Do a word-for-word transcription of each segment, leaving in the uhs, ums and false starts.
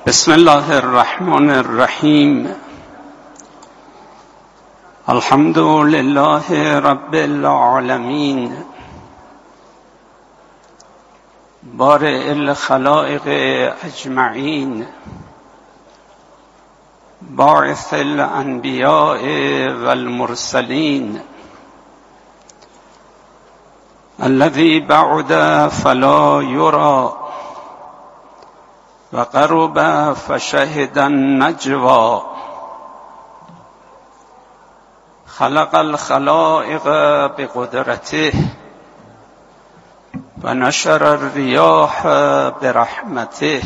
بسم الله الرحمن الرحیم. الحمد لله رب العالمین، بارئ الخلائق اجمعین، باعث الانبیاء والمرسلین، الذي بعد فلا يرى وقرب فشهد النجوى، خلق الخلائق بقدرته ونشر الرياح برحمته،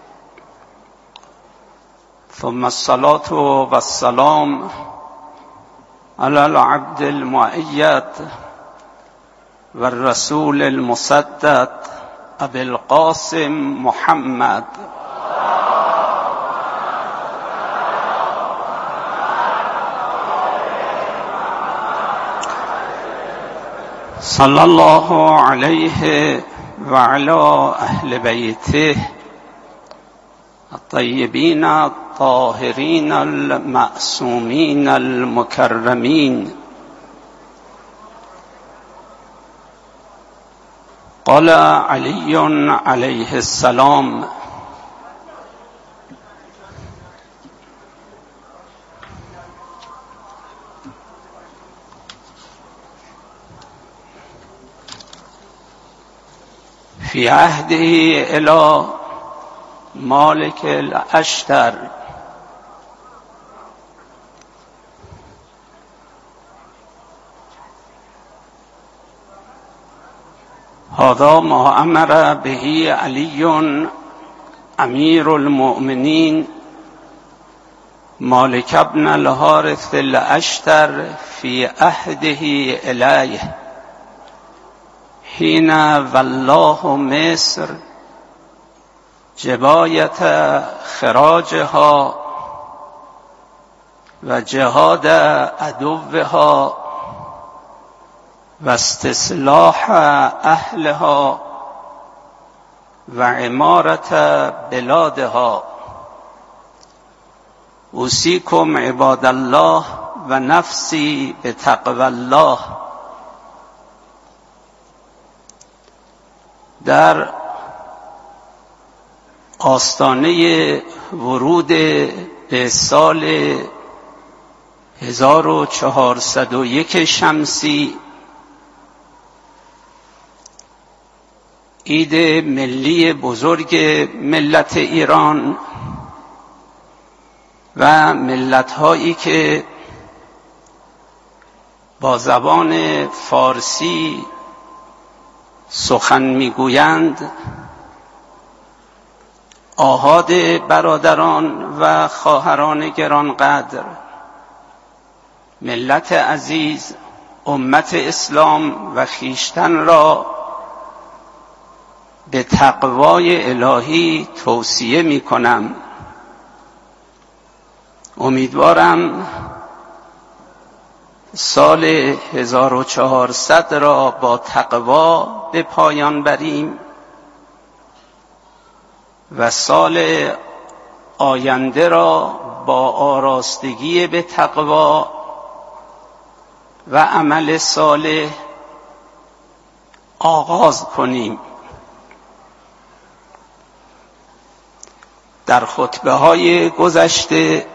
ثم الصلاة والسلام على العبد المؤيد والرسول المسدد ابي القاسم محمد صلى الله عليه وعلى اهل بيته الطيبين الطاهرين المعصومين المكرمين. قال علي عليه السلام: في عهده إلى مالك الأشتر هذا ما أمر به علي أمير المؤمنين مالك بن الحارث الأشتر في عهده إليه حين ولاه مصر جباية خراجها وجهاد عدوها واستصلاح أهلها وعمارة بلادها. أوصيكم عباد الله ونفسي بتقوى الله. در آستانه ورود به سال هزار و چهارصد و یک شمسی، عید ملی بزرگ ملت ایران و ملت‌هایی که با زبان فارسی سخن میگویند، آحاد برادران و خواهران گرانقدر، ملت عزیز، امت اسلام و خویشتن را به تقوای الهی توصیه می کنم. امیدوارم سال هزار و چهارصد را با تقوا به پایان بریم و سال آینده را با آراستگی به تقوا و عمل صالح آغاز کنیم. در خطبه های گذشته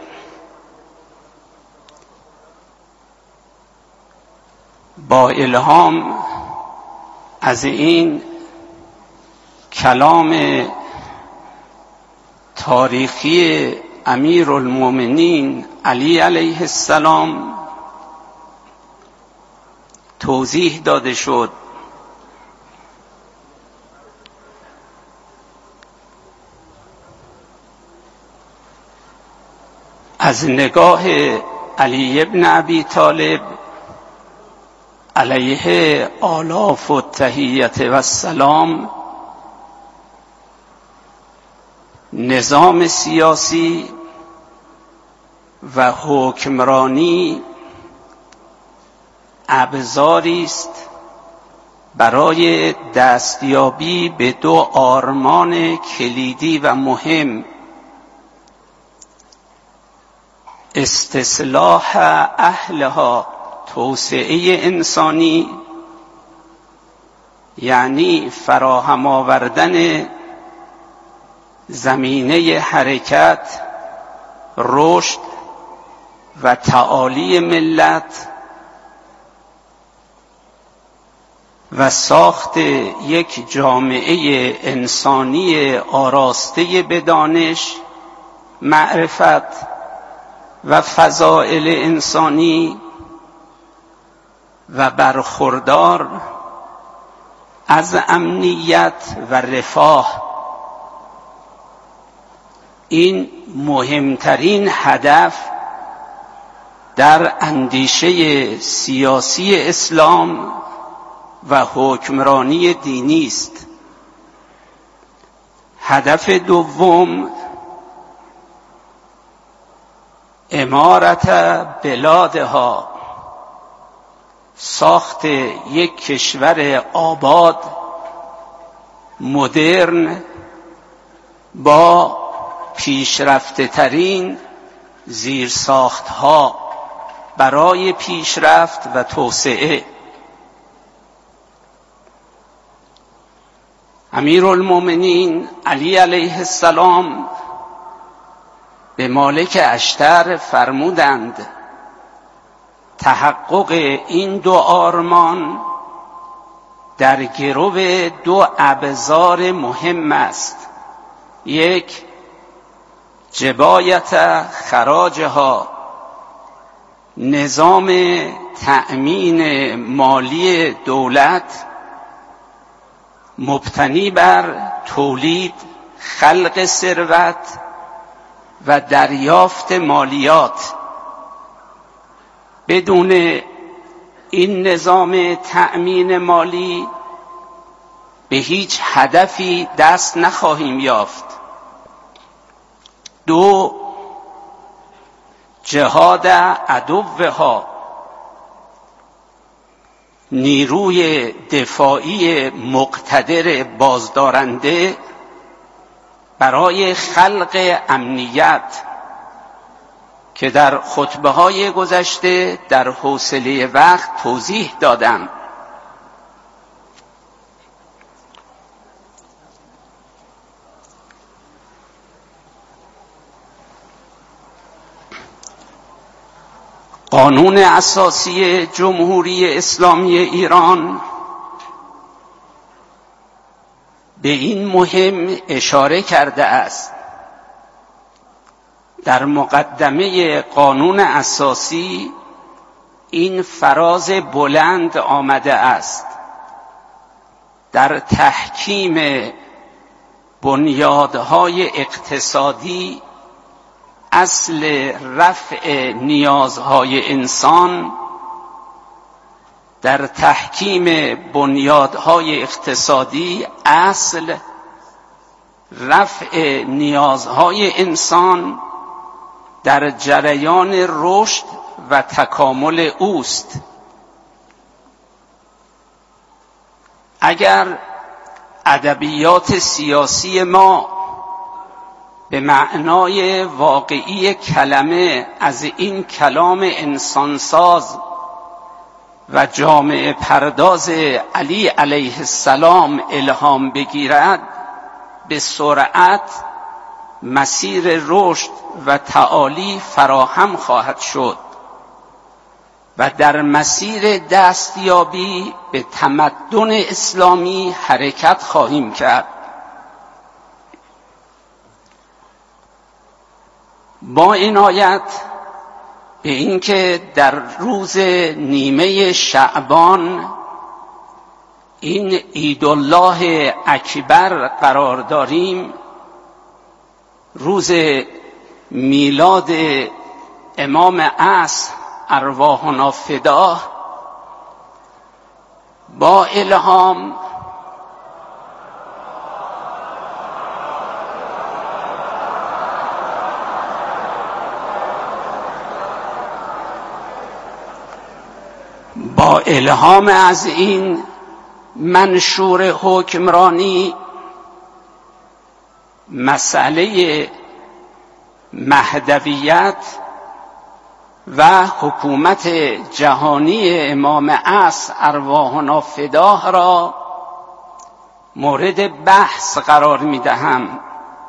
با الهام از این کلام تاریخی امیرالمومنین علی علیه السلام توضیح داده شد از نگاه علی ابن ابی طالب علیه آلاف و تحیت و السلام نظام سیاسی و حکمرانی ابزاری است برای دستیابی به دو آرمان کلیدی و مهم استصلاح اهلها توسعه انسانی، یعنی فراهم آوردن زمینه حرکت، رشد و تعالی ملت و ساخت یک جامعه انسانی آراسته به دانش، معرفت و فضائل انسانی و برخوردار از امنیت و رفاه. این مهمترین هدف در اندیشه سیاسی اسلام و حکمرانی دینی است. هدف دوم امارت بلادها، ساخت یک کشور آباد، مدرن، با پیشرفته ترین زیرساختها برای پیشرفت و توسعه. امیرالمومنین علی علیه السلام به مالک اشتر فرمودند تحقق این دو آرمان در گرو دو ابزار مهم است. یک، جبایت خراجها، نظام تأمین مالی دولت مبتنی بر تولید، خلق ثروت و دریافت مالیات. بدون این نظام تأمین مالی به هیچ هدفی دست نخواهیم یافت. دو، جهاد عدوها، نیروی دفاعی مقتدر بازدارنده برای خلق امنیت که در خطبه‌های گذشته در حوصله وقت توضیح دادم. قانون اساسی جمهوری اسلامی ایران به این مهم اشاره کرده است. در مقدمه قانون اساسی این فراز بلند آمده است: در تحکیم بنیادهای اقتصادی اصل رفع نیازهای انسان، در تحکیم بنیادهای اقتصادی اصل رفع نیازهای انسان در جریان رشد و تکامل اوست. اگر ادبیات سیاسی ما به معنای واقعی کلمه از این کلام انسانساز و جامعه پرداز علی علیه السلام الهام بگیرد، به سرعت مسیر رشد و تعالی فراهم خواهد شد و در مسیر دستیابی به تمدن اسلامی حرکت خواهیم کرد. با عنایت به اینکه در روز نیمه شعبان این عیدالله اکبر قرار داریم، روز میلاد امام عصر ارواحنا فداه، با الهام با الهام از این منشور حکمرانی مسئله مهدویت و حکومت جهانی امام عصر ارواحنا فداه را مورد بحث قرار می‌دهم.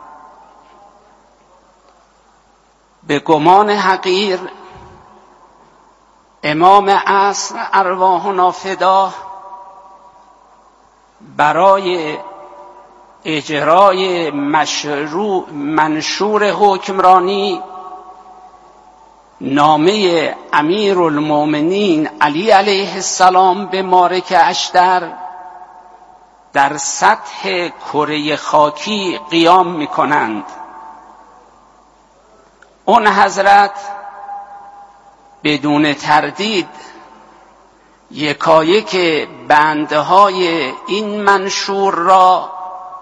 به گمان حقیر امام عصر ارواحنا فداه برای اجرای مشروع منشور حکمرانی نامه امیرالمومنین علی علیه السلام به مارک اشتر در سطح کره خاکی قیام می کنند. اون حضرت بدون تردید یکایک بندهای این منشور را،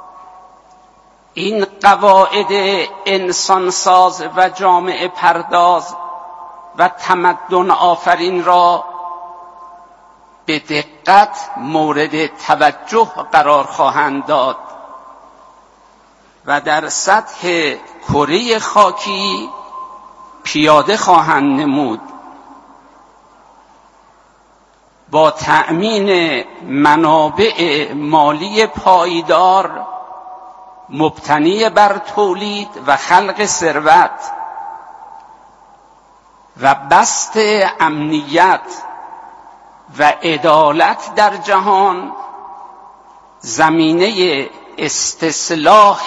این قواعد انسانساز و جامعه پرداز و تمدن آفرین را به دقت مورد توجه قرار خواهند داد و در سطح کره خاکی پیاده خواهند نمود. با تأمین منابع مالی پایدار مبتنی بر تولید و خلق ثروت و بسط امنیت و عدالت در جهان، زمینه استصلاح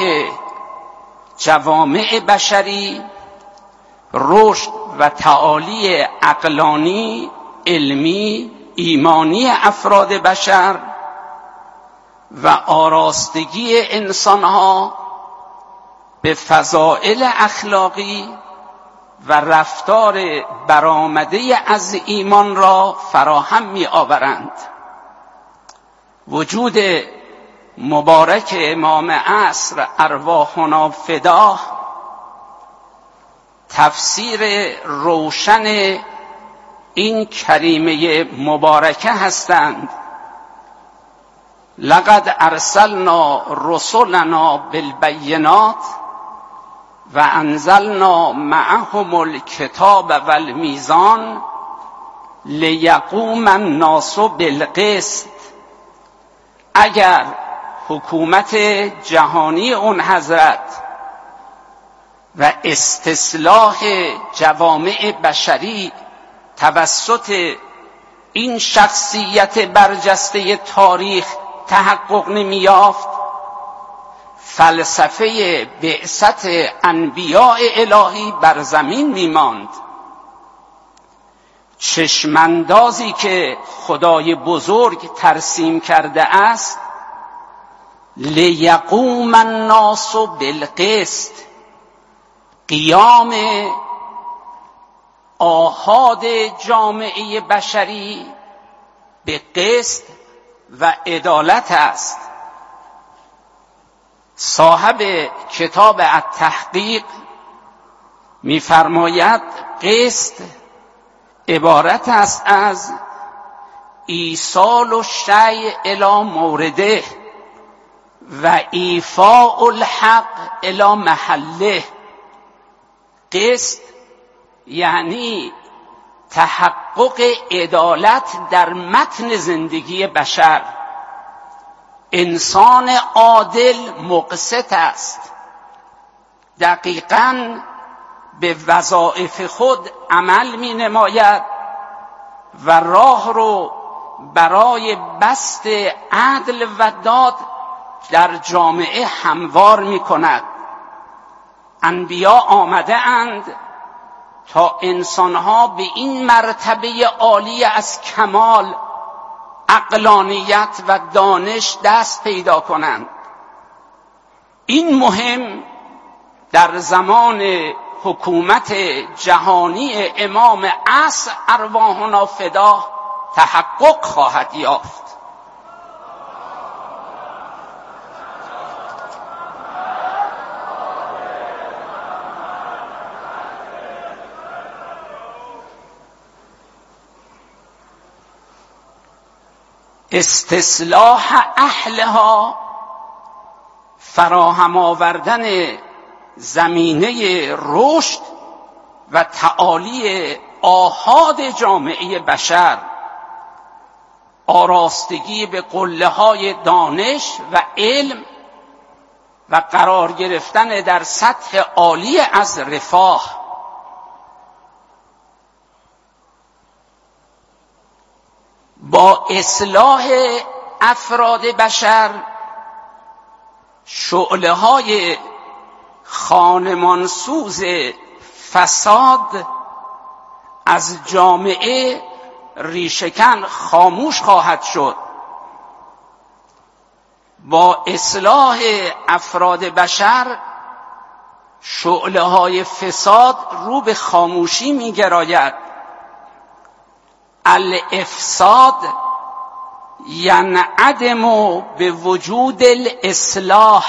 جوامع بشری، رشد و تعالی عقلانی، علمی، ایمانی افراد بشر و آراستگی انسانها به فضائل اخلاقی و رفتار برآمده از ایمان را فراهم می آورند. وجود مبارک امام عصر ارواحنا فداه تفسیر روشن این کریمه مبارکه هستند. لقد ارسلنا رسلنا بالبینات و انزلنا معهم الکتاب والمیزان لیقوم الناس بالقسط. اگر حکومت جهانی اون حضرت و استصلاح جوامع بشری توسط این شخصیت برجسته تاریخ تحقق نمی‌یافت، فلسفه بعثت انبیاء الهی بر زمین می‌ماند. چشماندازی که خدای بزرگ ترسیم کرده است، لیقوم الناس بالقسط، قیام آحاد جامعه بشری به قسط و عدالت است. صاحب کتاب التحقیق می‌فرماید قسط عبارت است از ایصال الشیء الی مورده و ایفاء الحق الی محله. قسط یعنی تحقق عدالت در متن زندگی بشر. انسان عادل مقسط است، دقیقاً به وظایف خود عمل می نماید و راه رو برای بسط عدل و داد در جامعه هموار می کند. انبیا آمده اند تا انسانها به این مرتبه عالی از کمال، عقلانیت و دانش دست پیدا کنند. این مهم در زمان حکومت جهانی امام عصر ارواحنا فداه تحقق خواهد یافت. استصلاح اهلها، فراهم آوردن زمینه رشد و تعالی آحاد جامعه بشر، آراستگی به قله های دانش و علم و قرار گرفتن در سطح عالی از رفاه. با اصلاح افراد بشر شعله های خانمانسوز فساد از جامعه ریشه‌کن خاموش خواهد شد. با اصلاح افراد بشر شعله های فساد رو به خاموشی می گراید. الافساد ینعدم به وجود الاصلاح.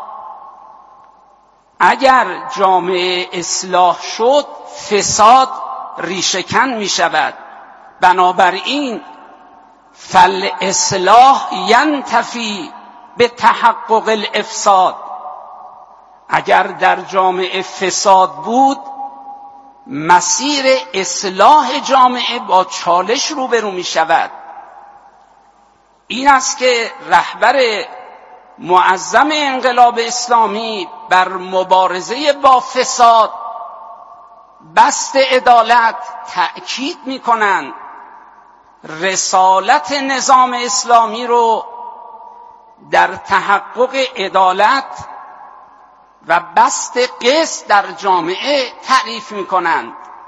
اگر جامعه اصلاح شد فساد ریشه‌کن می شود. بنابراین فالاصلاح ینتفی به تحقق الافساد. اگر در جامعه فساد بود مسیر اصلاح جامعه با چالش روبرو می شود. این است که رهبر معظم انقلاب اسلامی بر مبارزه با فساد بست عدالت تأکید می کنند. رسالت نظام اسلامی رو در تحقق عدالت و بست قسط در جامعه تعریف می کنند.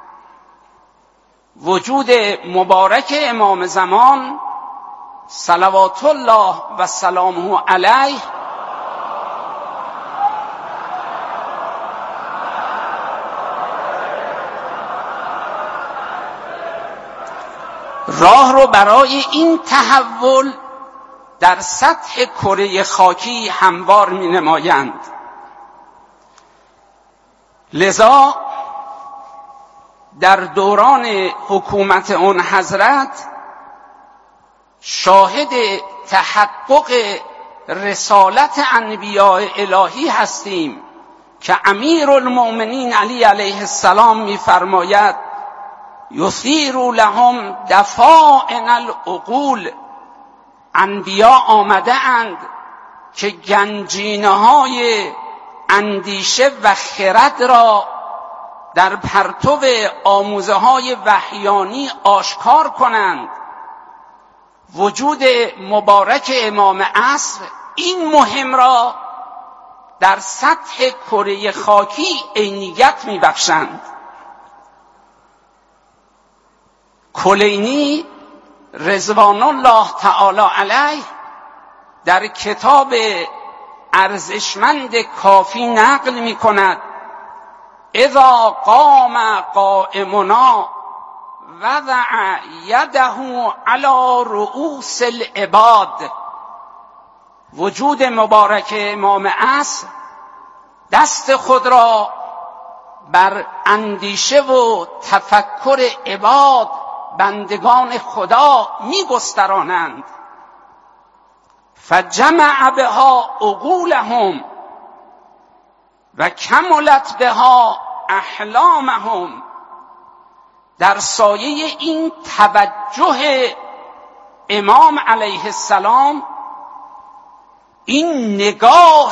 وجود مبارک امام زمان صلوات الله و سلامه علیه راه رو برای این تحول در سطح کره خاکی هموار می نمایند. لذا در دوران حکومت اون حضرت شاهد تحقق رسالت انبیاء الهی هستیم که امیرالمؤمنین علی علیه السلام می‌فرماید یثیر لهم دفائن العقول. انبیا آمده اند که گنجینه های اندیشه و خرد را در پرتو آموزه های وحیانی آشکار کنند. وجود مبارک امام عصر این مهم را در سطح کره خاکی عینیت می‌بخشند. کلینی رضوان الله تعالی علیه در کتاب ارزشمند کافی نقل می کند اذا قام قائمنا وضع یده علی رؤوس العباد. وجود مبارک امام عصر دست خود را بر اندیشه و تفکر عباد بندگان خدا می گسترانند. فجمع بها عقولهم و کملت بها احلامهم. در سایه این توجه امام علیه السلام، این نگاه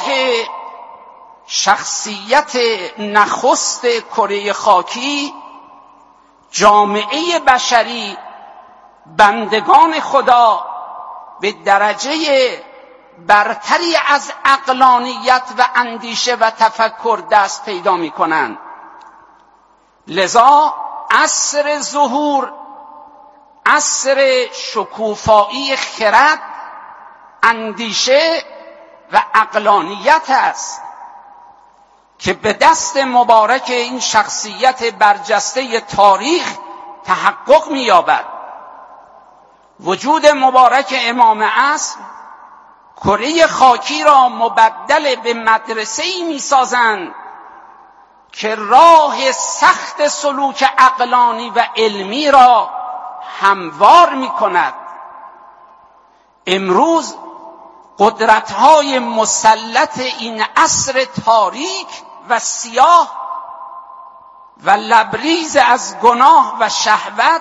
شخصیت نخست کره خاکی، جامعه بشری، بندگان خدا به درجه برتری از عقلانیت و اندیشه و تفکر دست پیدا می کنند. لذا عصر ظهور، عصر شکوفایی خرد، اندیشه و عقلانیت است که به دست مبارک این شخصیت برجسته تاریخ تحقق می‌یابد. وجود مبارک امام عصر کره خاکی را مبدل به مدرسه‌ای می‌سازند که راه سخت سلوک عقلانی و علمی را هموار می‌کند. امروز قدرت‌های مسلط این عصر تاریک و سیاه و لبریز از گناه و شهوت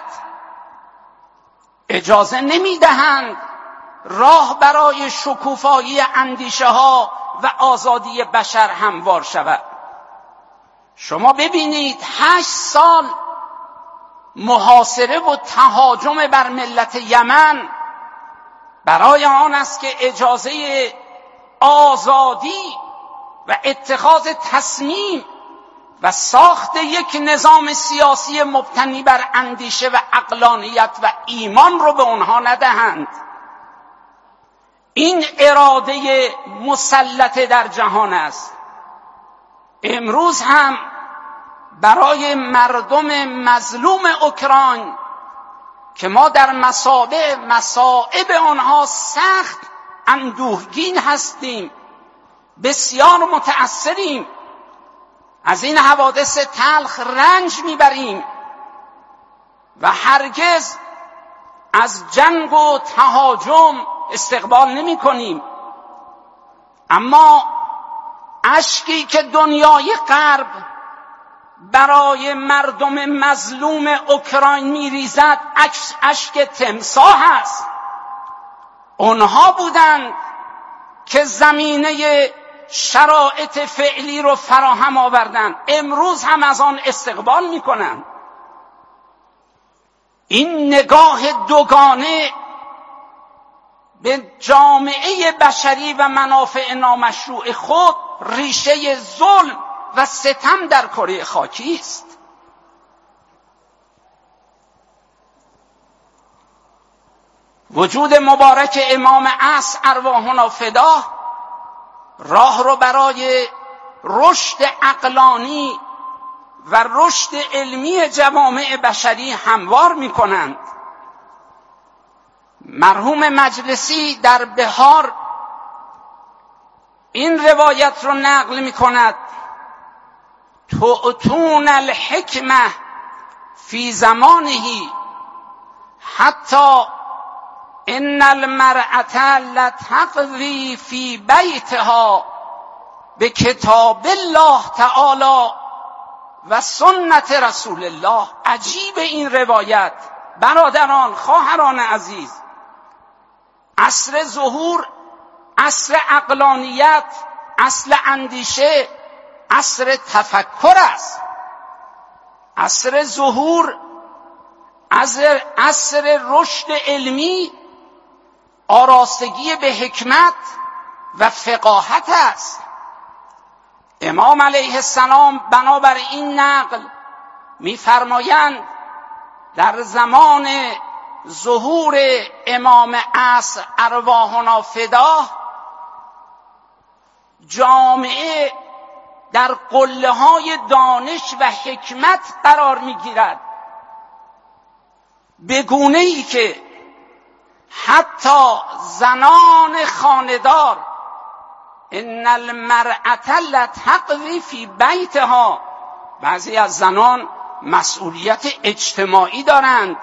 اجازه نمیدهند راه برای شکوفایی اندیشه ها و آزادی بشر هموار شود. شما ببینید هشت سال محاصره و تهاجم بر ملت یمن برای آن است که اجازه آزادی و اتخاذ تصمیم و ساخت یک نظام سیاسی مبتنی بر اندیشه و عقلانیت و ایمان رو به اونها ندهند. این اراده مسلطه در جهان است. امروز هم برای مردم مظلوم اوکراین که ما در مصائب مصائب آنها سخت اندوهگین هستیم، بسیار متأثریم، از این حوادث تلخ رنج میبریم و هرگز از جنگ و تهاجم استقبال نمی کنیم. اما اشکی که دنیای غرب برای مردم مظلوم اوکراین میریزد اشک تمساح است. اونها بودند که زمینه شرایط فعلی رو فراهم آوردند، امروز هم از آن استقبال میکنند. این نگاه دوگانه به جامعه بشری و منافع نامشروع خود ریشه ظلم و ستم در کره خاکی است. وجود مبارک امام عصر ارواحنا فداه راه رو برای رشد عقلانی و رشد علمی جوامع بشری هموار می کنند. مرحوم مجلسی در بهار این روایت رو نقل می کند: تؤتون الحکمه فی زمانه حتی ان المرأة لتقضی فی بیتها به کتاب الله تعالی و سنت رسول الله. عجیب این روایت برادران، خواهران عزیز. عصر ظهور، عصر عقلانیت، عصر اندیشه، عصر تفکر است. عصر ظهور، عصر, عصر رشد علمی، آراستگی به حکمت و فقاهت است. امام علیه السلام بنابر این نقل می‌فرمایند در زمان ظهور امام عصر ارواحنا فداه جامعه در قله‌های دانش و حکمت قرار می‌گیرد، به گونه‌ای که حتی زنان خانه‌دار ان المرأة لتقضی فی بیتها، بعضی از زنان مسئولیت اجتماعی دارند.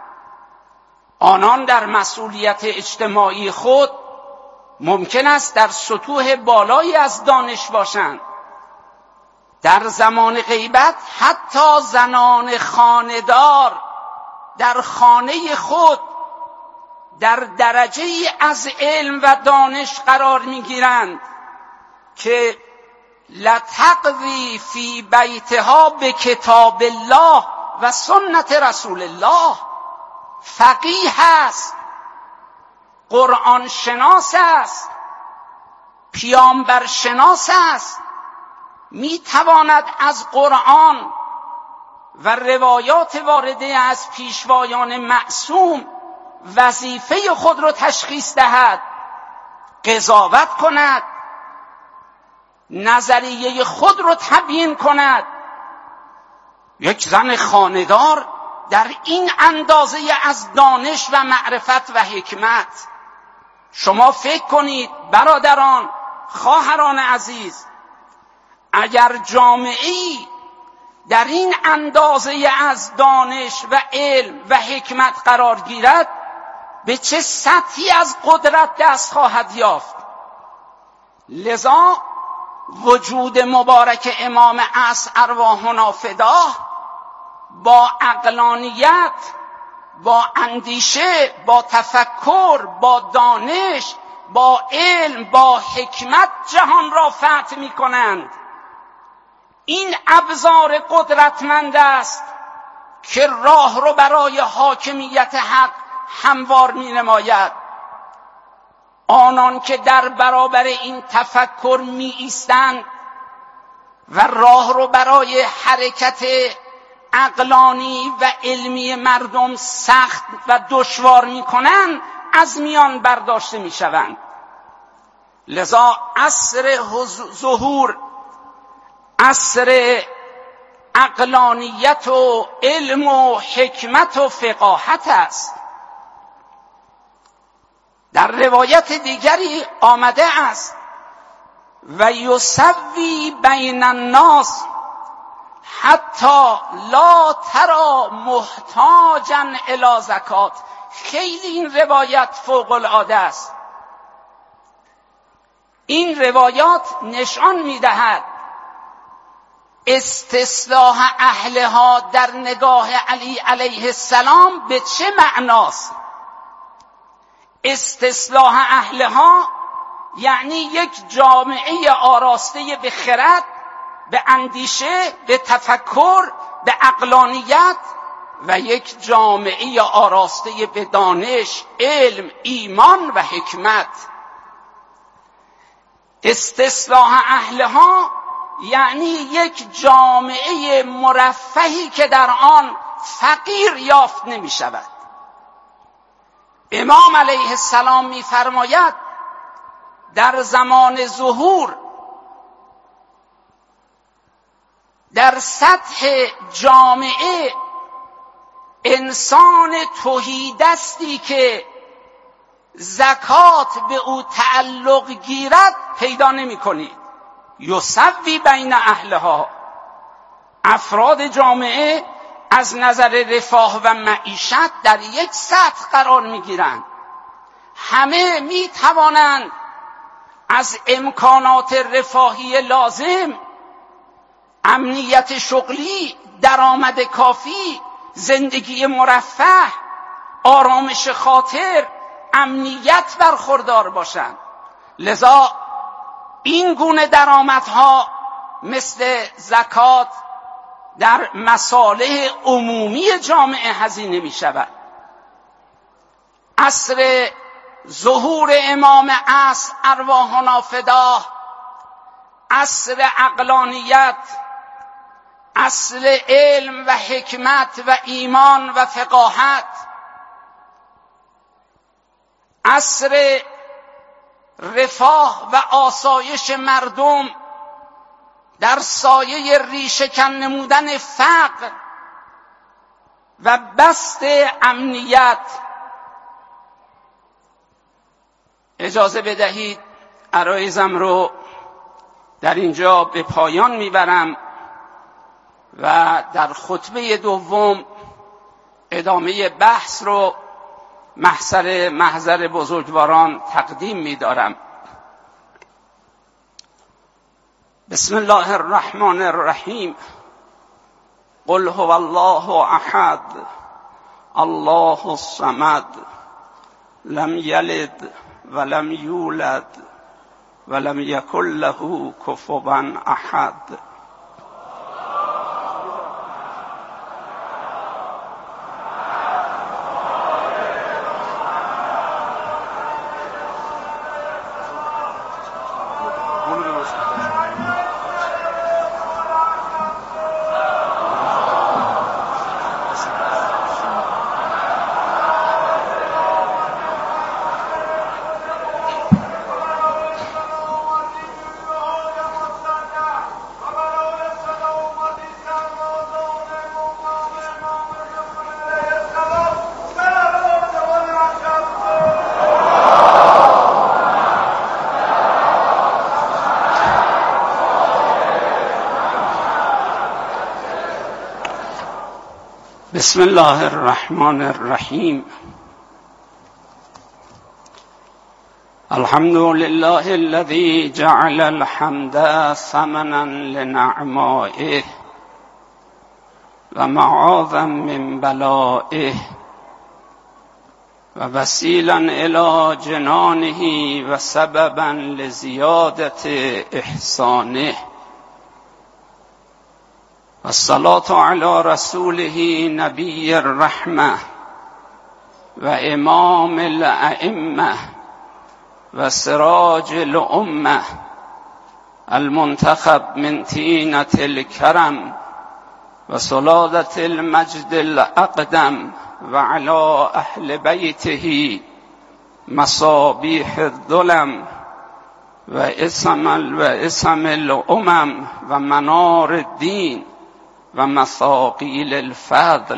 آنان در مسئولیت اجتماعی خود ممکن است در سطوح بالایی از دانش باشند. در زمان غیبت حتی زنان خانه‌دار در خانه خود در درجه‌ای از علم و دانش قرار می‌گیرند که لتقضی فی بیتها به کتاب الله و سنت رسول الله. فقیه است، قرآن شناس است، پیامبر شناس است، میتواند از قرآن و روایات وارده از پیشوایان معصوم وظیفه خود را تشخیص دهد، قضاوت کند، نظریه خود را تبیین کند. یک زن خانه‌دار در این اندازه از دانش و معرفت و حکمت. شما فکر کنید برادران، خواهران عزیز، اگر جامعه‌ای در این اندازه از دانش و علم و حکمت قرار گیرد، به چه سطحی از قدرت دست خواهد یافت. لذا وجود مبارک امام عصر ارواحنا فداه با عقلانیت، با اندیشه، با تفکر، با دانش، با علم، با حکمت جهان را فتح می کنند. این ابزار قدرتمند است که راه رو برای حاکمیت حق هموار می نماید. آنان که در برابر این تفکر می ایستند و راه رو برای حرکت عقلانی و علمی مردم سخت و دشوار می کنند، از میان برداشته می شوند. لذا عصر ظهور عصر عقلانیت و علم و حکمت و فقاهت است. در روایت دیگری آمده است و یسوی بین الناس حتی لا ترى محتاجا الی زکات. خیلی این روایت فوق العاده است. این روایات نشان می‌دهد استصلاح اهلها در نگاه علی علیه السلام به چه معناست. استصلاح اهلها یعنی یک جامعه آراسته به خرد، به اندیشه، به تفکر، به عقلانیت و یک جامعه آراسته به دانش، علم، ایمان و حکمت. استصلاح اهلها یعنی یک جامعه مرفهی که در آن فقیر یافت نمی شود. امام علیه السلام می فرماید در زمان ظهور در سطح جامعه انسان تهیدستی که زکات به او تعلق گیرد پیدا نمی کنید. یسوی بین اهلها، افراد جامعه از نظر رفاه و معیشت در یک سطح قرار می گیرند. همه می توانند از امکانات رفاهی لازم، امنیت شغلی، درآمد کافی، زندگی مرفه، آرامش خاطر، امنیت برخوردار باشند. لذا این گونه درآمدها مثل زکات در مصالح عمومی جامعه هزینه می شود. عصر ظهور امام عصر ارواحنا فداه، عصر عقلانیت، عصر علم و حکمت و ایمان و فقاهت، عصر رفاه و آسایش مردم در سایه ریشه کن نمودن فقر و بسط امنیت. اجازه بدهید عرایزم رو در اینجا به پایان میبرم و در خطبه دوم ادامه بحث رو محضر محضر بزرگواران تقدیم می‌دارم. بسم الله الرحمن الرحیم. قل هو الله احد الله الصمد لم یلد ولم یولد ولم یکن له کفوا احد. بسم الله الرحمن الرحیم. الحمد لله الذي جعل الحمد ثمنا لنعمائه و معاذا من بلائه و وسیلا الى جنانه و سببا لزیادت احسانه و الصلاة علی رسوله نبی الرحمه و امام الائمه و سراج الامه المنتخب من طینة الکرم و سلالة المجد الاقدم و علی اهل بیته مصابیح الظلم و اسم و اسم الامم و منار الدین و مثاقیل الفضل.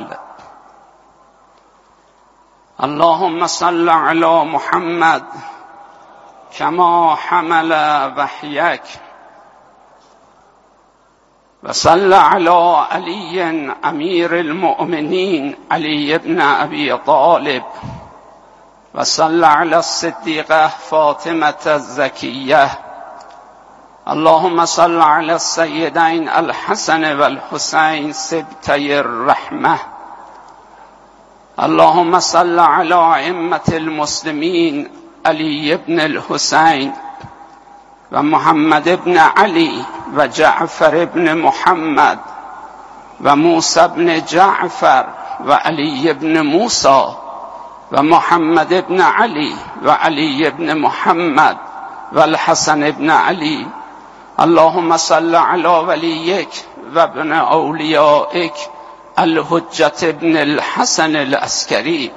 اللهم صل علی محمد کما حمل وحیک و صل علی علی امیر المؤمنین علی ابن ابی طالب و صل علی الصدیقه فاطمه الزکیه. اللهم صل علی السیدین الحسن و الحسین سبطی الرحمه. اللهم صل علی ائمة المسلمین علی ابن الحسین و محمد ابن علی و جعفر ابن محمد و موسی ابن جعفر و علی ابن موسی و محمد ابن علی و علی ابن محمد و الحسن ابن علی. اللهم صل علی ولیک و ابن اولیائک الحجة ابن الحسن العسکری.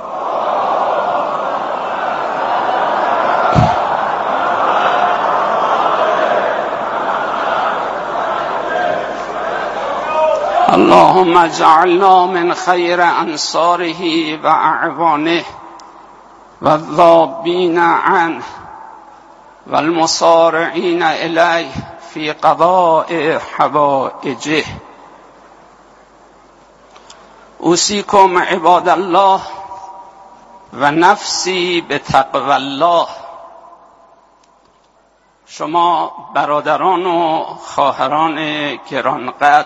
اللهم اجعلنا من خیر انصاره و اعوانه و الذابین عنه و المصارعین الیه فی قضاء حوائجه. اوصیکم عباد الله و نفسی بتقوی الله. شما برادران و خواهران گرانقدر،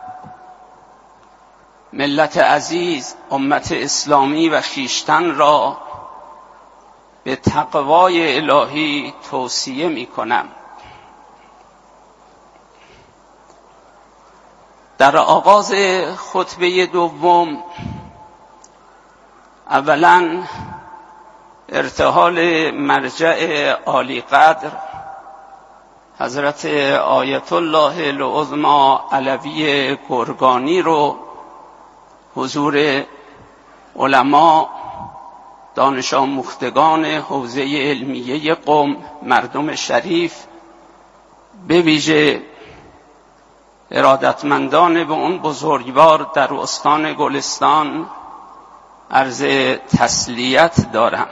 ملت عزیز، امت اسلامی و خویشتن را به تقوای الهی توصیه می کنم. در آغاز خطبه دوم اولا ارتحال مرجع عالی قدر حضرت آیت الله العظمی علوی گرگانی رو حضور علما، دانش آموختگان حوزه علمیه قم، مردم شریف، به ویژه ارادتمندان به اون بزرگوار در استان گلستان عرض تسلیت دارم.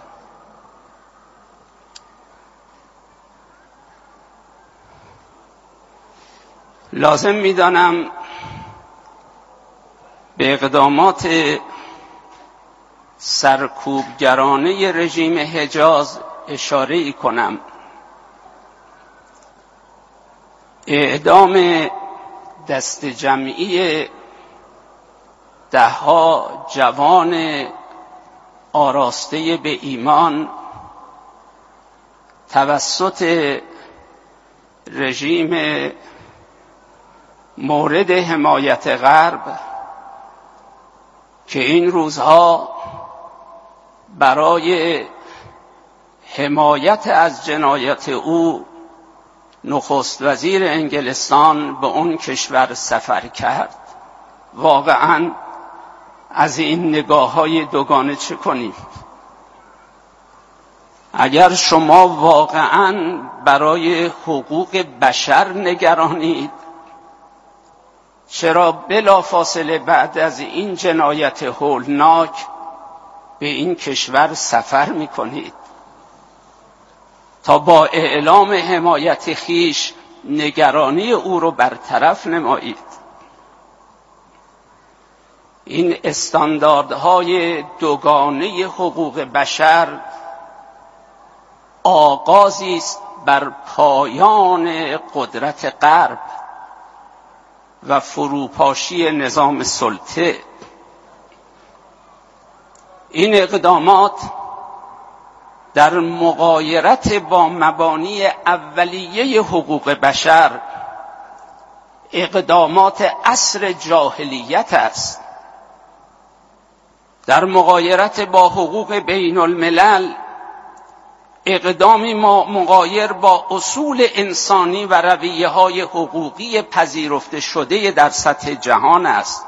لازم می‌دانم به اقدامات سرکوبگرانه رژیم حجاز اشاره کنم. اعدام دست جمعی دهها جوان آراسته به ایمان توسط رژیم مورد حمایت غرب که این روزها برای حمایت از جنایت او نخست وزیر انگلستان به اون کشور سفر کرد. واقعا از این نگاه‌های دوگانه چه کنیم؟ اگر شما واقعا برای حقوق بشر نگرانید، چرا بلافاصله بعد از این جنایت هولناک به این کشور سفر می‌کنید تا با اعلام حمایت خیش نگرانی او رو برطرف نمایید؟ این استانداردهای دوگانه حقوق بشر آغازی است بر پایان قدرت غرب و فروپاشی نظام سلطه. این اقدامات در مغایرت با مبانی اولیه حقوق بشر اقدامات عصر جاهلیت است. در مغایرت با حقوق بین الملل اقدامی ما مغایر با اصول انسانی و رویه‌های حقوقی پذیرفته شده در سطح جهان است.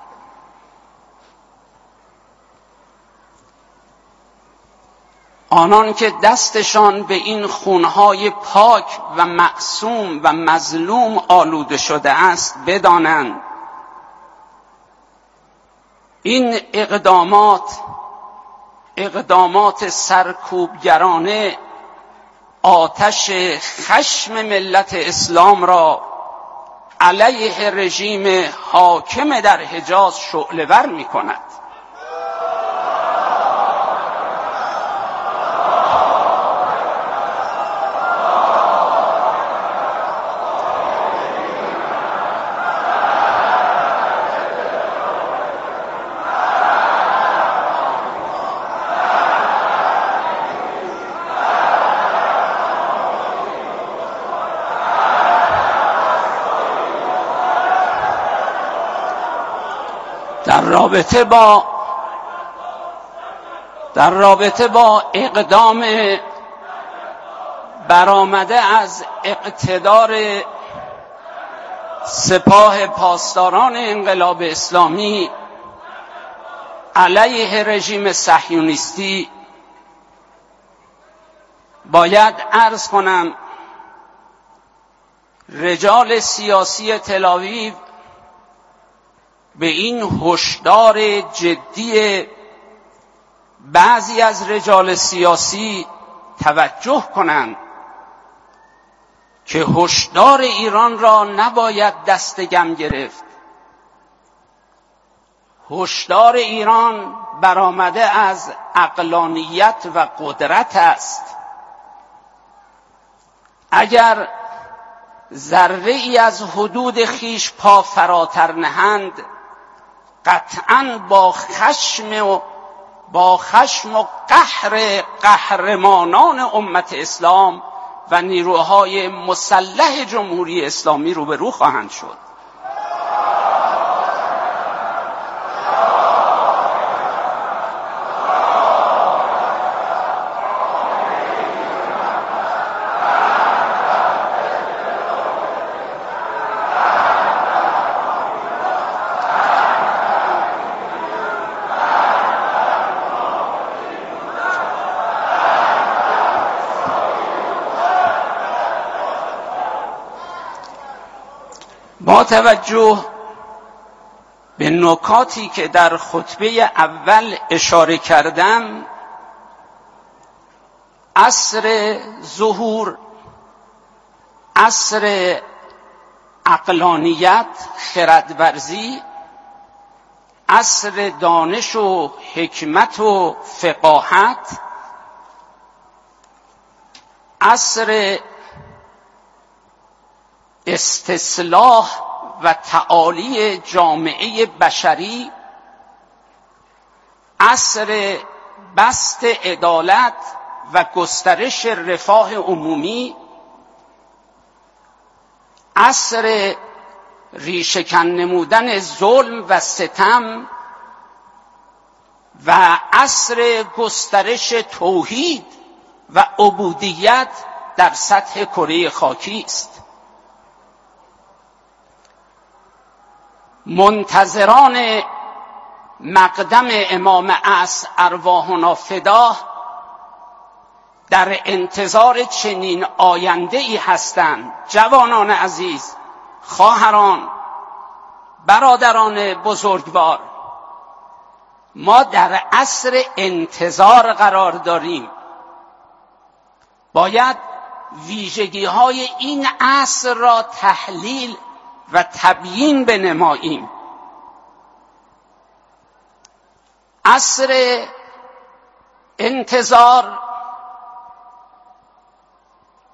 آنان که دستشان به این خونهای پاک و معصوم و مظلوم آلوده شده است بدانند این اقدامات اقدامات سرکوبگرانه آتش خشم ملت اسلام را علیه رژیم حاکم در حجاز شعله‌ور می‌کند. در رابطه با در رابطه با اقدام برآمده از اقتدار سپاه پاسداران انقلاب اسلامی علیه رژیم صهیونیستی باید عرض کنم رجال سیاسی تل‌آویو به این هشدار جدی بعضی از رجال سیاسی توجه کنند که هشدار ایران را نباید دست گم گرفت. هشدار ایران برآمده از عقلانیت و قدرت است. اگر ذره ای از حدود خیش پا فراتر نهند قطعاً با خشم و با خشم و قهر قهرمانان امت اسلام و نیروهای مسلح جمهوری اسلامی روبرو خواهند شد. با توجه به نکاتی که در خطبه اول اشاره کردم، عصر ظهور، عصر عقلانیت، خردورزی، عصر دانش و حکمت و فقاهت، عصر استصلاح و تعالی جامعه بشری، عصر بسط عدالت و گسترش رفاه عمومی، عصر ریشه‌کن نمودن ظلم و ستم و عصر گسترش توحید و عبودیت در سطح کره خاکی است. منتظران مقدم امام عصر ارواحنا فداه در انتظار چنین آینده ای هستند. جوانان عزیز، خواهران، برادران بزرگوار، ما در عصر انتظار قرار داریم. باید ویژگی های این عصر را تحلیل و تبیین بنماییم. عصر انتظار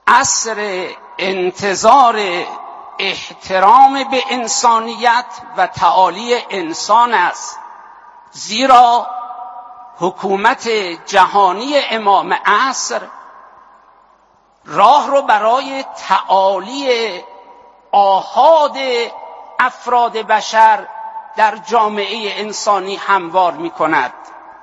عصر انتظار احترام به انسانیت و تعالی انسان است، زیرا حکومت جهانی امام عصر راه رو برای تعالی آحاد افراد بشر در جامعه انسانی هموار می کند.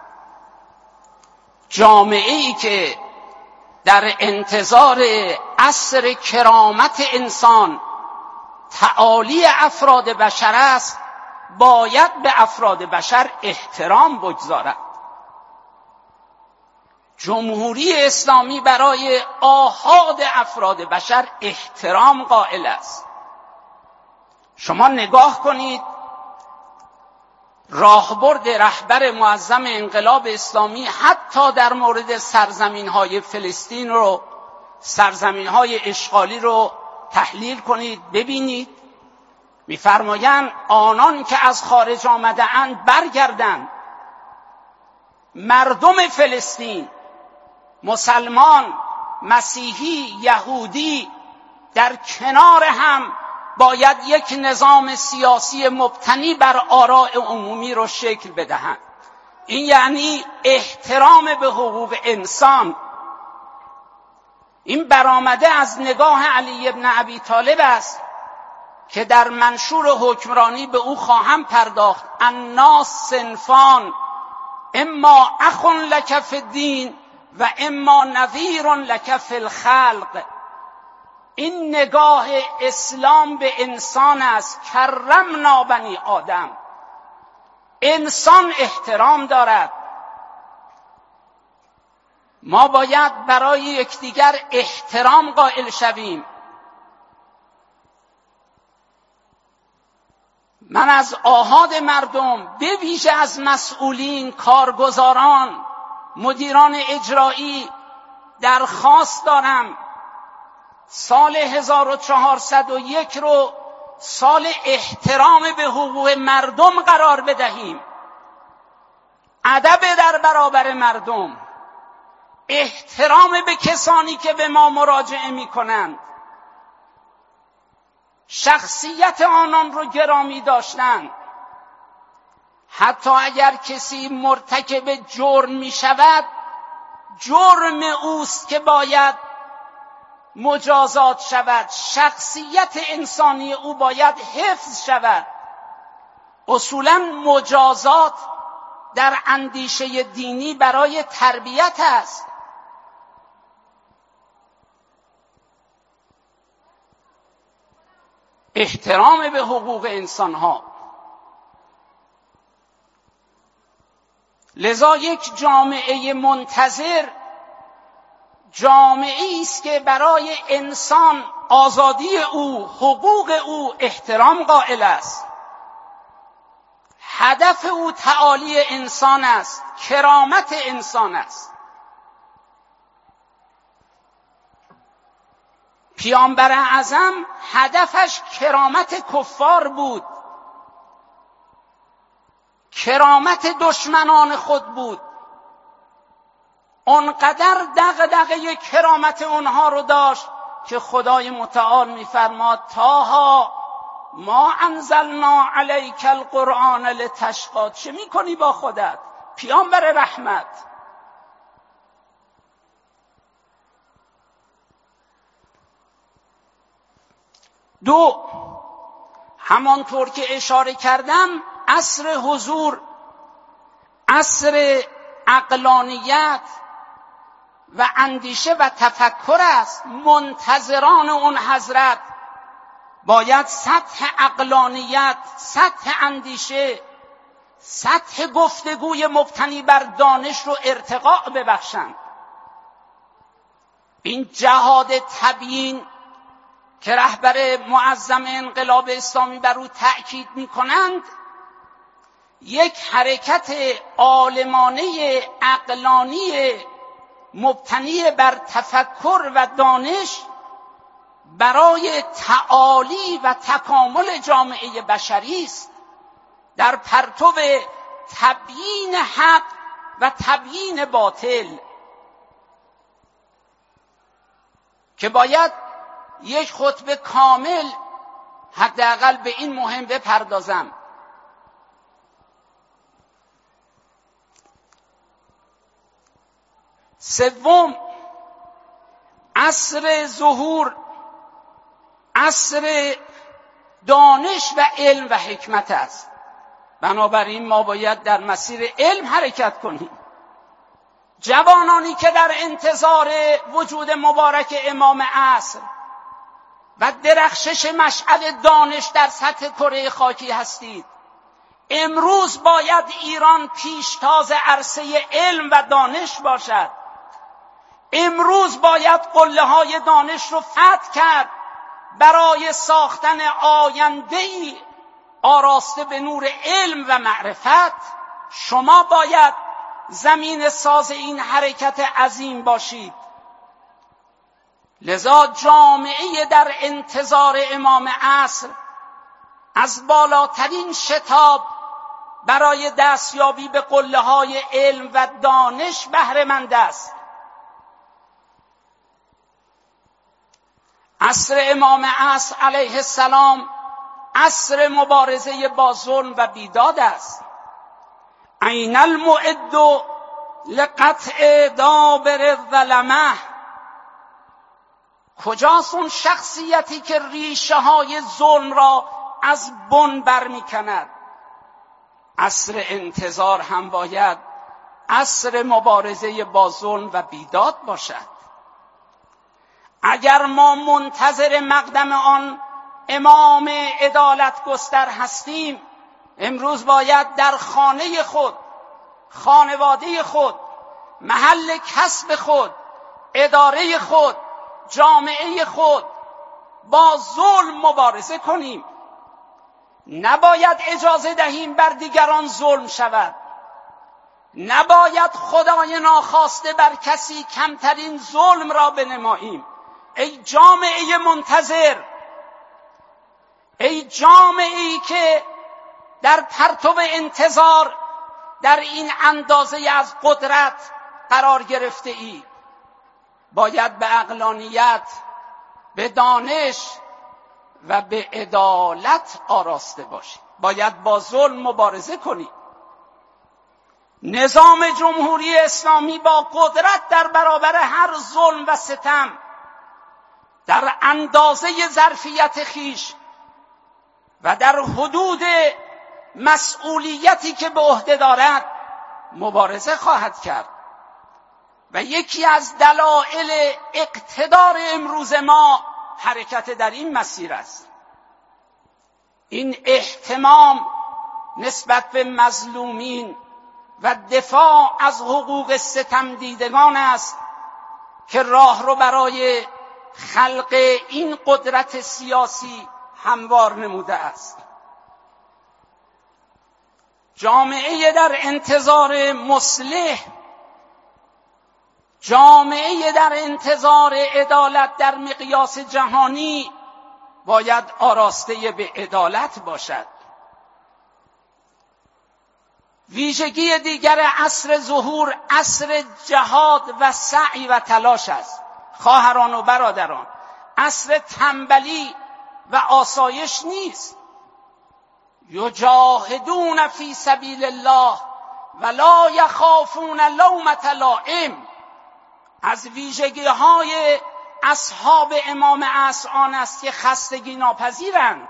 جامعه‌ای که در انتظار عصر کرامت انسان، تعالی افراد بشر است، باید به افراد بشر احترام بگذارد. جمهوری اسلامی برای آحاد افراد بشر احترام قائل است. شما نگاه کنید راهبرد رهبر معظم انقلاب اسلامی حتی در مورد سرزمین‌های فلسطین رو، سرزمین‌های اشغالی رو تحلیل کنید ببینید. می‌فرمایند آنان که از خارج آمده‌اند برگردند. مردم فلسطین، مسلمان، مسیحی، یهودی در کنار هم باید یک نظام سیاسی مبتنی بر آراء عمومی رو شکل بدهند. این یعنی احترام به حقوق انسان. این برآمده از نگاه علی ابن ابی طالب است که در منشور حکمرانی به او خواهم پرداخت. الناس صنفان، اما اخ لک فی الدین و اما نظیر لک فی الخلق. این نگاه اسلام به انسان است. کرمنا بنی آدم. انسان احترام دارد. ما باید برای یکدیگر احترام قائل شویم. من از آحاد مردم، به ویژه از مسئولین، کارگزاران، مدیران اجرایی درخواست دارم سال هزار و چهارصد و یک رو سال احترام به حقوق مردم قرار بدهیم. ادب در برابر مردم، احترام به کسانی که به ما مراجعه می کنند، شخصیت آنان رو گرامی داشتن. حتی اگر کسی مرتکب جرم می شود، جرم اوست که باید مجازات شود. شخصیت انسانی او باید حفظ شود. اصولاً مجازات در اندیشه دینی برای تربیت است. احترام به حقوق انسانها. لذا یک جامعه منتظر جامعه‌ای است که برای انسان، آزادی او، حقوق او احترام قائل است. هدف او تعالی انسان است، کرامت انسان است. پیامبر اعظم هدفش کرامت کفار بود، کرامت دشمنان خود بود. اونقدر دغدغه کرامت اونها رو داشت که خدای متعال می‌فرماد طه ما انزلنا علیک القرآن لتشقی. چه می‌کنی با خودت پیامبر رحمت؟ دو، همانطور که اشاره کردم، عصر حضور، عصر عقلانیت و اندیشه و تفکر است. منتظران اون حضرت باید سطح عقلانیت، سطح اندیشه، سطح گفتگوی مبتنی بر دانش رو ارتقاء ببخشند. این جهاد تبیین که رهبر معظم انقلاب اسلامی بر او تأکید می‌کنند، یک حرکت عالمانه عقلانی مبتنی بر تفکر و دانش برای تعالی و تکامل جامعه بشری است، در پرتو تبیین حق و تبیین باطل. که باید یک خطبه کامل حداقل به این مهم بپردازم. سوم، عصر ظهور عصر دانش و علم و حکمت است. بنابراین ما باید در مسیر علم حرکت کنیم. جوانانی که در انتظار وجود مبارک امام عصر و درخشش مشعل دانش در سطح کره خاکی هستید، امروز باید ایران پیشتاز عرصه علم و دانش باشد. امروز باید قله‌های دانش رو فتح کرد برای ساختن آینده‌ای آراسته به نور علم و معرفت. شما باید زمین ساز این حرکت عظیم باشید. لذا جامعه در انتظار امام عصر از بالاترین شتاب برای دستیابی به قله‌های علم و دانش بهره مند است. عصر امام عصر علیه السلام عصر مبارزه با ظلم و بیداد است. این المعد لقطع دابر الظلمه. کجاست اون شخصیتی که ریشه های ظلم را از بن برمی کند؟ عصر انتظار هم باید عصر مبارزه با ظلم و بیداد باشد. اگر ما منتظر مقدم آن امام عدالت گستر هستیم، امروز باید در خانه خود، خانواده خود، محل کسب خود، اداره خود، جامعه خود با ظلم مبارزه کنیم. نباید اجازه دهیم بر دیگران ظلم شود. نباید خدای ناخواسته بر کسی کمترین ظلم را بنماییم. ای جامعه منتظر، ای جامعه‌ای که در پرتو انتظار در این اندازه از قدرت قرار گرفته ای، باید به عقلانیت، به دانش و به عدالت آراسته باشید. باید با ظلم مبارزه کنید. نظام جمهوری اسلامی با قدرت در برابر هر ظلم و ستم در اندازه ظرفیت خیش و در حدود مسئولیتی که به عهده دارد مبارزه خواهد کرد. و یکی از دلایل اقتدار امروز ما حرکت در این مسیر است. این اهتمام نسبت به مظلومین و دفاع از حقوق ستم دیدگان است که راه رو برای خلق این قدرت سیاسی هموار نموده است. جامعه در انتظار مصلح، جامعه در انتظار عدالت در مقیاس جهانی باید آراسته به عدالت باشد. ویژگی دیگر عصر ظهور عصر جهاد و سعی و تلاش است. خواهران و برادران، عصر تنبلی و آسایش نیست. یجاهدون فی سبیل الله ولا یخافون لومة لائم. از ویژگی های اصحاب امام عصر آن است که خستگی ناپذیرند.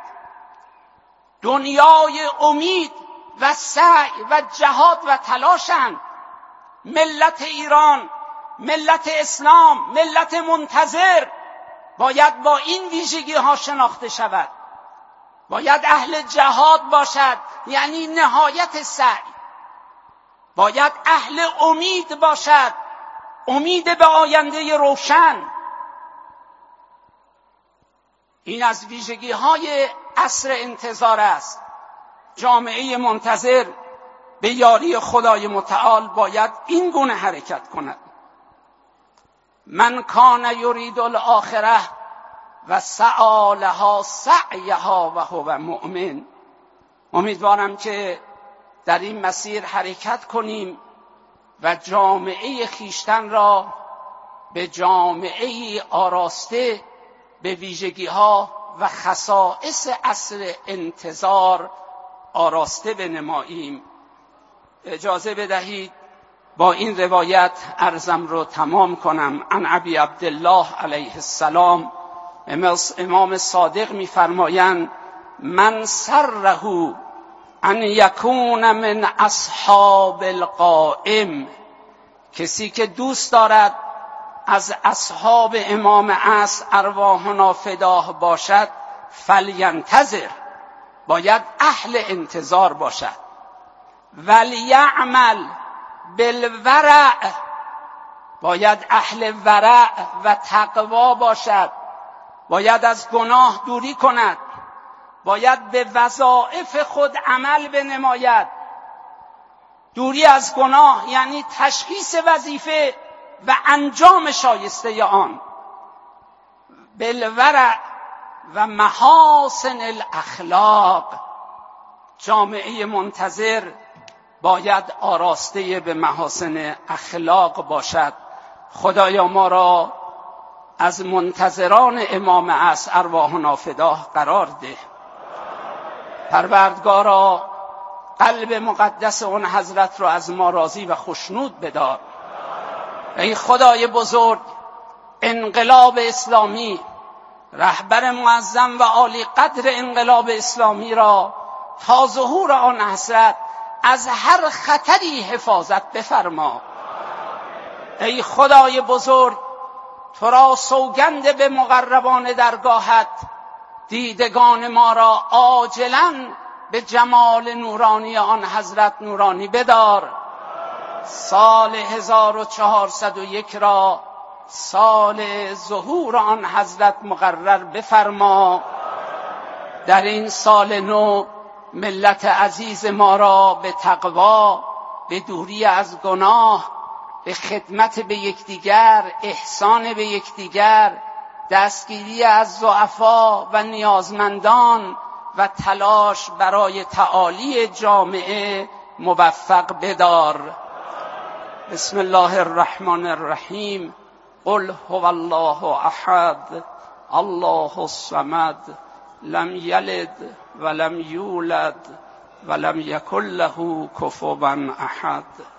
دنیای امید و سعی و جهاد و تلاشند. ملت ایران، ملت اسلام، ملت منتظر باید با این ویژگی ها شناخته شود. باید اهل جهاد باشد، یعنی نهایت سعی. باید اهل امید باشد، امید به آینده روشن. این از ویژگی های عصر انتظار است. جامعه منتظر به یاری خدای متعال باید این گونه حرکت کند. من کان یرید الاخره و سعی لها سعیها و هو مؤمن. امیدوارم که در این مسیر حرکت کنیم و جامعه خیشتن را به جامعه آراسته به ویژگی‌ها و خصائص عصر انتظار آراسته بنماییم. اجازه بدهید با این روایت عرضم رو تمام کنم. عن ابی عبدالله علیه السلام، امام صادق می‌فرمایند من سره ان یکون من اصحاب القائم، کسی که دوست دارد از اصحاب امام عصر ارواحنا فداه باشد، فلینتظر، باید اهل انتظار باشد. ولیعمل بالورع، باید اهل ورع و تقوا باشد، باید از گناه دوری کند، باید به وظایف خود عمل بنماید. دوری از گناه یعنی تشخیص وظیفه و انجام شایسته آن. بالورع و محاسن الاخلاق، جامعه منتظر باید آراسته به محاسن اخلاق باشد. خدایا ما را از منتظران امام عصر ارواحنا فداه قرار ده. پروردگارا قلب مقدس اون حضرت را از ما راضی و خوشنود بدار. ای خدای بزرگ، انقلاب اسلامی، رهبر معظم و عالی قدر انقلاب اسلامی را تا ظهور آن حضرت از هر خطری حفاظت بفرما. ای خدای بزرگ، تو را سوگند به مقربان درگاهت، دیدگان ما را عاجلاً به جمال نورانی آن حضرت نورانی بدار. سال هزار و چهارصد و یک را سال ظهور آن حضرت مقرر بفرما. در این سال نو ملت عزیز ما را به تقوا، به دوری از گناه، به خدمت به یکدیگر، احسان به یکدیگر، دستگیری از ضعفا و نیازمندان و تلاش برای تعالی جامعه موفق بدار. بسم الله الرحمن الرحیم. قل هو الله احد الله الصمد لم یلد ولم یولد ولم یکن له کفوا احد.